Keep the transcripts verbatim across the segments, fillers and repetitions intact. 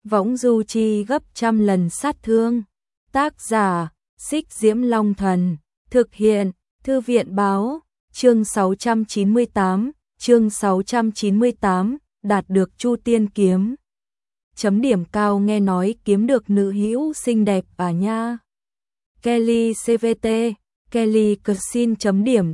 võng du chi gấp trăm lần sát thương. Tác giả, Xích Diễm Long Thần, thực hiện, Thư viện báo, chương sáu trăm chín mươi tám, chương sáu trăm chín mươi tám, đạt được Chu Tiên kiếm. Chấm điểm cao, nghe nói kiếm được nữ hữu xinh đẹp à nha. Kelly xê vê tê, Kelly Cuisine chấm điểm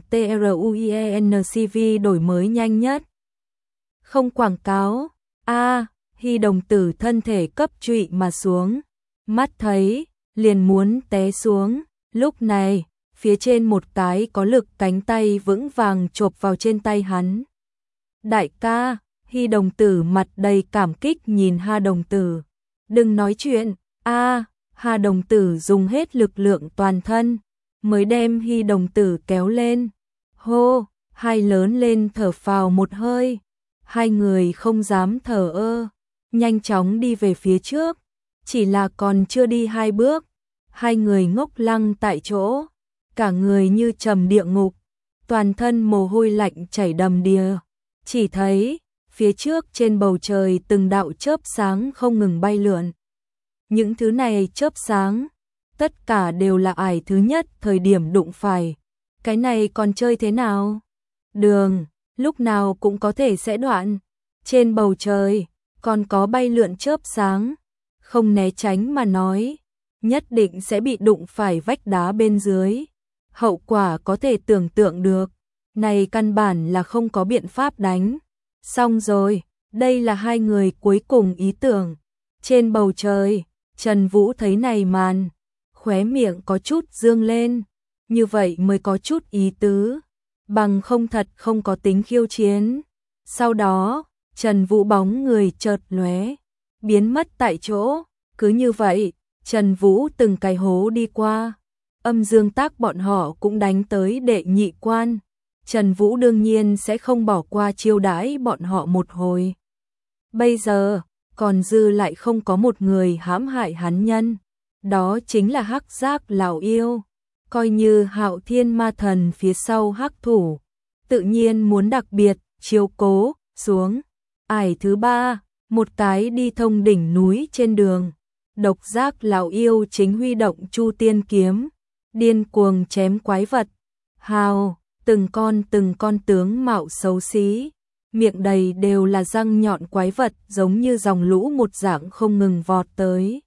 truienCV đổi mới nhanh nhất. Không quảng cáo. A, à, Hy đồng tử thân thể cấp trụy mà xuống, mắt thấy liền muốn té xuống. Lúc này, phía trên một cái có lực cánh tay vững vàng chộp vào trên tay hắn. Đại ca, Hy đồng tử mặt đầy cảm kích nhìn Hà đồng tử. Đừng nói chuyện. A, à, Hà đồng tử dùng hết lực lượng toàn thân mới đem Hy đồng tử kéo lên. Hô, hai lớn lên thở phào một hơi. Hai người không dám thở ơ, nhanh chóng đi về phía trước. Chỉ là còn chưa đi hai bước, hai người ngốc lăng tại chỗ, cả người như trầm địa ngục, toàn thân mồ hôi lạnh chảy đầm đìa. Chỉ thấy phía trước trên bầu trời từng đạo chớp sáng không ngừng bay lượn. Những thứ này chớp sáng, tất cả đều là ải thứ nhất thời điểm đụng phải. Cái này còn chơi thế nào? Đường, lúc nào cũng có thể sẽ đoạn. Trên bầu trời, còn có bay lượn chớp sáng. Không né tránh mà nói, nhất định sẽ bị đụng phải vách đá bên dưới. Hậu quả có thể tưởng tượng được. Này căn bản là không có biện pháp đánh. Xong rồi, đây là hai người cuối cùng ý tưởng. Trên bầu trời, Trần Vũ thấy này màn, khóe miệng có chút dương lên. Như vậy mới có chút ý tứ, bằng không thật không có tính khiêu chiến. Sau đó, Trần Vũ bóng người chợt lóe, biến mất tại chỗ. Cứ như vậy, Trần Vũ từng cái hố đi qua. Âm Dương Tác bọn họ cũng đánh tới đệ nhị quan. Trần Vũ đương nhiên sẽ không bỏ qua chiêu đãi bọn họ một hồi. Bây giờ, còn dư lại không có một người hãm hại hắn nhân. Đó chính là Hắc Giác lão yêu. Coi như Hạo Thiên Ma Thần phía sau hắc thủ, tự nhiên muốn đặc biệt chiếu cố xuống. Ải thứ ba, một cái đi thông đỉnh núi trên đường. Độc Giác lão yêu chính huy động Chu Tiên kiếm, điên cuồng chém quái vật. Hào, từng con từng con tướng mạo xấu xí, miệng đầy đều là răng nhọn quái vật, giống như dòng lũ một dạng không ngừng vọt tới.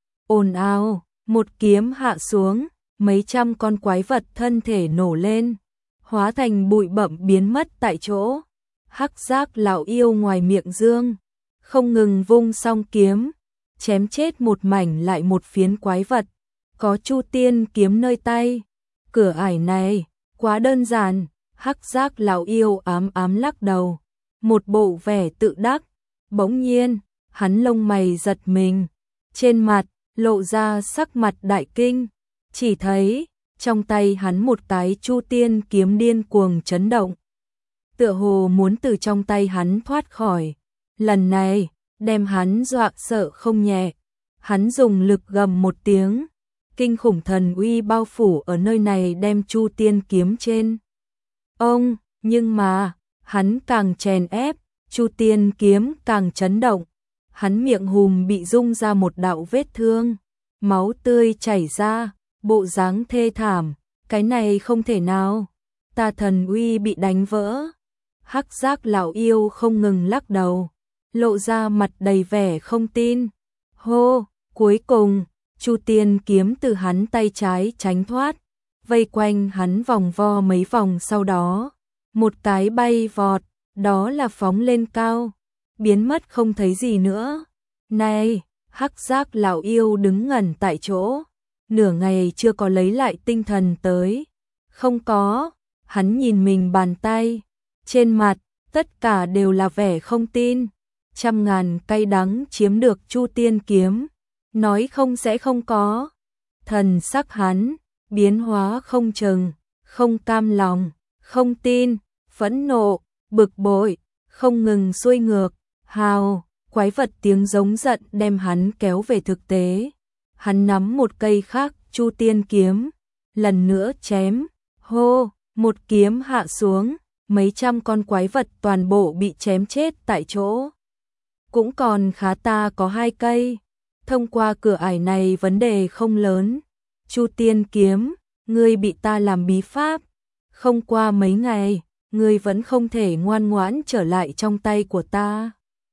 Ồn ào, một kiếm hạ xuống, mấy trăm con quái vật thân thể nổ lên, hóa thành bụi bặm biến mất tại chỗ. Hắc Giác lão yêu ngoài miệng dương, không ngừng vung song kiếm, chém chết một mảnh lại một phiến quái vật. Có Chu Tiên kiếm nơi tay, cửa ải này quá đơn giản. Hắc Giác lão yêu ám ám lắc đầu, một bộ vẻ tự đắc. Bỗng nhiên, hắn lông mày giật mình, trên mặt lộ ra sắc mặt đại kinh. Chỉ thấy, trong tay hắn một cái Chu Tiên kiếm điên cuồng chấn động. Tựa hồ muốn từ trong tay hắn thoát khỏi. Lần này, đem hắn dọa sợ không nhẹ. Hắn dùng lực gầm một tiếng. Kinh khủng thần uy bao phủ ở nơi này, đem Chu Tiên kiếm trên ông. Nhưng mà, hắn càng chèn ép, Chu Tiên kiếm càng chấn động. Hắn miệng hùm bị rung ra một đạo vết thương. Máu tươi chảy ra. Bộ dáng thê thảm, cái này không thể nào, ta thần uy bị đánh vỡ. Hắc Giác lão yêu không ngừng lắc đầu, lộ ra mặt đầy vẻ không tin. Hô, cuối cùng, Chu Tiên kiếm từ hắn tay trái tránh thoát, vây quanh hắn vòng vo mấy vòng, sau đó, một cái bay vọt, đó là phóng lên cao, biến mất không thấy gì nữa. Này, Hắc Giác lão yêu đứng ngẩn tại chỗ. Nửa ngày chưa có lấy lại tinh thần tới. Không có, hắn nhìn mình bàn tay, trên mặt, tất cả đều là vẻ không tin. Trăm ngàn cay đắng chiếm được Chu Tiên kiếm, nói không sẽ không có. Thần sắc hắn, biến hóa không chừng, không cam lòng, không tin, phẫn nộ, bực bội, không ngừng xuôi ngược. Hào, quái vật tiếng giống giận đem hắn kéo về thực tế. Hắn nắm một cây khác Chu Tiên kiếm, lần nữa chém. Hô, một kiếm hạ xuống, mấy trăm con quái vật toàn bộ bị chém chết tại chỗ. cũng còn khá, ta có hai cây. Thông qua cửa ải này vấn đề không lớn. Chu Tiên kiếm, ngươi bị ta làm bí pháp. Không qua mấy ngày, ngươi vẫn không thể ngoan ngoãn trở lại trong tay của ta.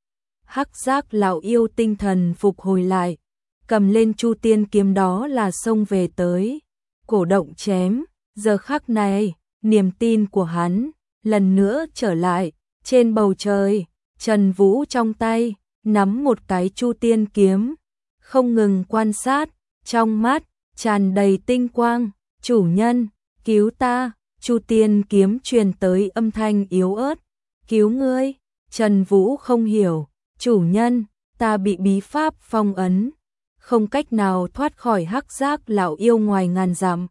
Hắc Giác lão yêu tinh thần phục hồi lại, cầm lên Chu Tiên kiếm đó là xông về tới, cổ động chém. Giờ khắc này, niềm tin của hắn lần nữa trở lại. Trên bầu trời, Trần Vũ trong tay nắm một cái Chu Tiên kiếm, không ngừng quan sát, trong mắt tràn đầy tinh quang. Chủ nhân, cứu ta! Chu Tiên kiếm truyền tới âm thanh yếu ớt. Cứu ngươi? Trần Vũ không hiểu. Chủ nhân, ta bị bí pháp phong ấn, không cách nào thoát khỏi Hắc Giác lão yêu ngoài ngàn dặm.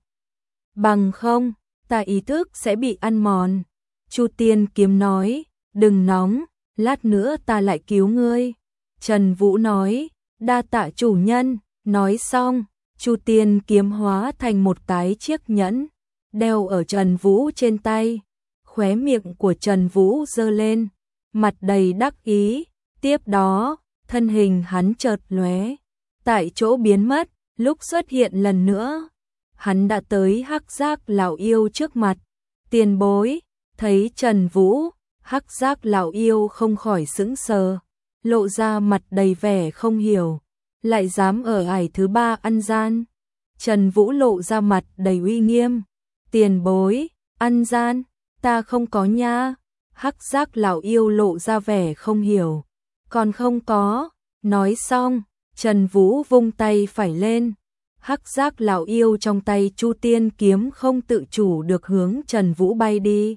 Bằng không, ta ý thức sẽ bị ăn mòn. Chu Tiên kiếm nói, đừng nóng, lát nữa ta lại cứu ngươi. Trần Vũ nói, đa tạ chủ nhân. Nói xong, Chu Tiên kiếm hóa thành một cái chiếc nhẫn, đeo ở Trần Vũ trên tay. Khóe miệng của Trần Vũ giơ lên, mặt đầy đắc ý. Tiếp đó, thân hình hắn chợt lóe, tại chỗ biến mất. Lúc xuất hiện lần nữa, hắn đã tới Hắc Giác lão yêu trước mặt. Tiền bối, thấy Trần Vũ, Hắc Giác lão yêu không khỏi sững sờ, lộ ra mặt đầy vẻ không hiểu, lại dám ở ải thứ ba ăn gian. Trần Vũ lộ ra mặt đầy uy nghiêm. Tiền bối, ăn gian, ta không có nha. Hắc Giác lão yêu lộ ra vẻ không hiểu. Còn không có. Nói xong, Trần Vũ vung tay phải lên. Hắc Giác lão yêu trong tay Chu Tiên kiếm không tự chủ được hướng Trần Vũ bay đi.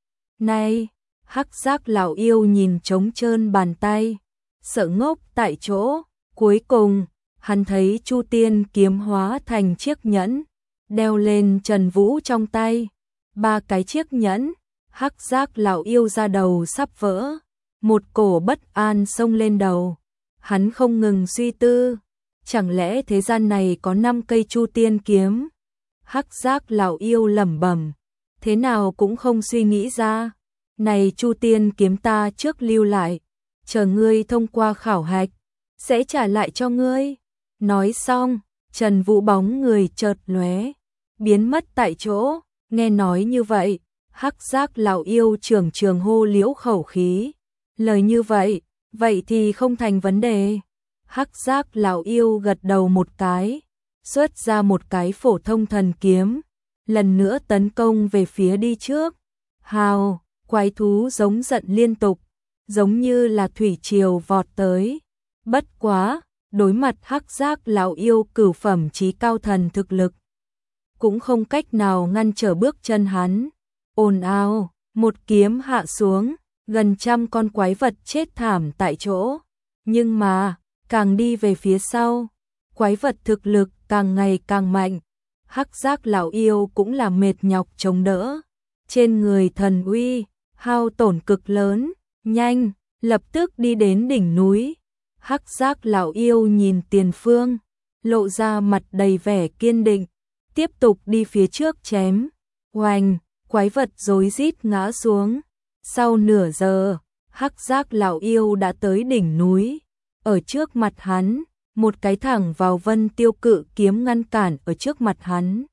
Này, Hắc Giác lão yêu nhìn trống trơn bàn tay, sợ ngốc tại chỗ. Cuối cùng, hắn thấy Chu Tiên kiếm hóa thành chiếc nhẫn, đeo lên Trần Vũ trong tay. Ba cái chiếc nhẫn, Hắc Giác lão yêu ra đầu sắp vỡ, một cổ bất an xông lên đầu. Hắn không ngừng suy tư, chẳng lẽ thế gian này có năm cây Chu Tiên kiếm? Hắc Giác lão yêu lẩm bẩm, thế nào cũng không suy nghĩ ra. Này, Chu Tiên kiếm ta trước lưu lại, chờ ngươi thông qua khảo hạch, sẽ trả lại cho ngươi. Nói xong, Trần Vũ bóng người chợt lóe, biến mất tại chỗ. Nghe nói như vậy, Hắc Giác lão yêu trường trường hô liễu khẩu khí. Lời như vậy, vậy thì không thành vấn đề. Hắc Giác lão yêu gật đầu một cái, xuất ra một cái phổ thông thần kiếm, lần nữa tấn công về phía đi trước. Hào, quái thú giống giận liên tục, giống như là thủy triều vọt tới. Bất quá, đối mặt Hắc Giác lão yêu cửu phẩm chí cao thần thực lực, cũng không cách nào ngăn trở bước chân hắn. Ồn ào, một kiếm hạ xuống, gần trăm con quái vật chết thảm tại chỗ. Nhưng mà, càng đi về phía sau, quái vật thực lực càng ngày càng mạnh. Hắc Giác lão yêu cũng là mệt nhọc chống đỡ. Trên người thần uy, hao tổn cực lớn. Nhanh, lập tức đi đến đỉnh núi. Hắc Giác lão yêu nhìn tiền phương, lộ ra mặt đầy vẻ kiên định, tiếp tục đi phía trước chém. Oành, quái vật rối rít ngã xuống. Sau nửa giờ, Hắc Giác lão yêu đã tới đỉnh núi. Ở trước mặt hắn, một cái thẳng vào vân tiêu cự kiếm ngăn cản ở trước mặt hắn.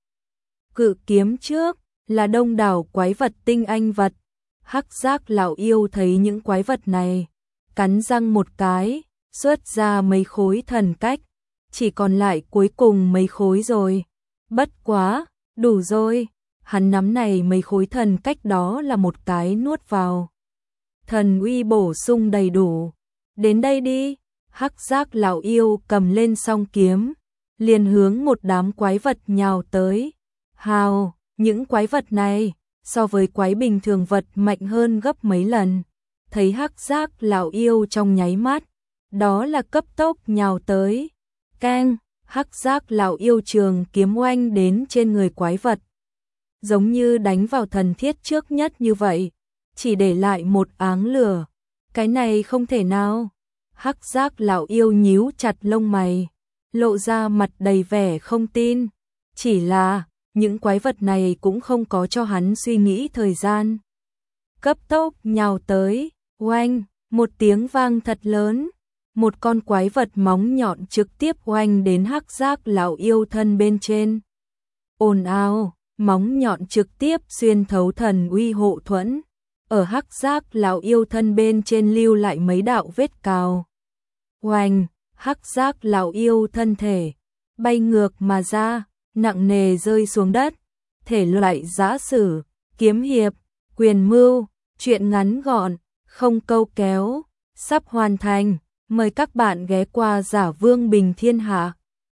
Cự kiếm trước là đông đảo quái vật tinh anh vật. Hắc Giác lão yêu thấy những quái vật này, cắn răng một cái, xuất ra mấy khối thần cách, chỉ còn lại cuối cùng mấy khối rồi. Bất quá, đủ rồi. Hắn nắm này mấy khối thần cách đó là một cái nuốt vào. Thần uy bổ sung đầy đủ. Đến đây đi. Hắc Giác lão yêu cầm lên song kiếm, liền hướng một đám quái vật nhào tới. Hào, những quái vật này so với quái bình thường vật mạnh hơn gấp mấy lần. Thấy Hắc Giác lão yêu trong nháy mắt, đó là cấp tốc nhào tới. Keng, Hắc Giác lão yêu trường kiếm oanh đến trên người quái vật, giống như đánh vào thần thiết trước nhất như vậy, chỉ để lại một áng lửa. Cái này không thể nào. Hắc Giác lão yêu nhíu chặt lông mày, lộ ra mặt đầy vẻ không tin. Chỉ là, những quái vật này cũng không có cho hắn suy nghĩ thời gian. Cấp tốc nhào tới, oanh, một tiếng vang thật lớn, một con quái vật móng nhọn trực tiếp oanh đến Hắc Giác lão yêu thân bên trên. Ồn ào, móng nhọn trực tiếp xuyên thấu thần uy hộ thuẫn, ở Hắc Giác lão yêu thân bên trên lưu lại mấy đạo vết cào. Oanh, Hắc Giác lão yêu thân thể bay ngược mà ra, nặng nề rơi xuống đất. Thể loại giã sử, kiếm hiệp, quyền mưu, truyện ngắn gọn, không câu kéo, sắp hoàn thành. Mời các bạn ghé qua Giả Vương Bình Thiên Hạ.